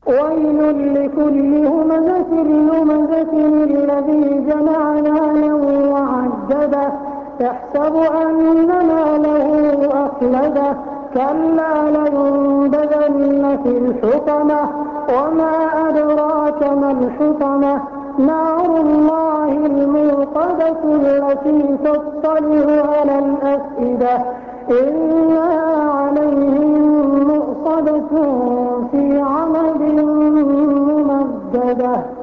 ويل لكل همزة لمزة الذي جمع مالا وعدده يحسب أن ماله أخلده كلا لينبذن في الحطمة وما أدراك ما الحطمة نار الله الموقدة التي تطلع على الأفئدة إنها عليهم مؤصدة في عمد ممددة.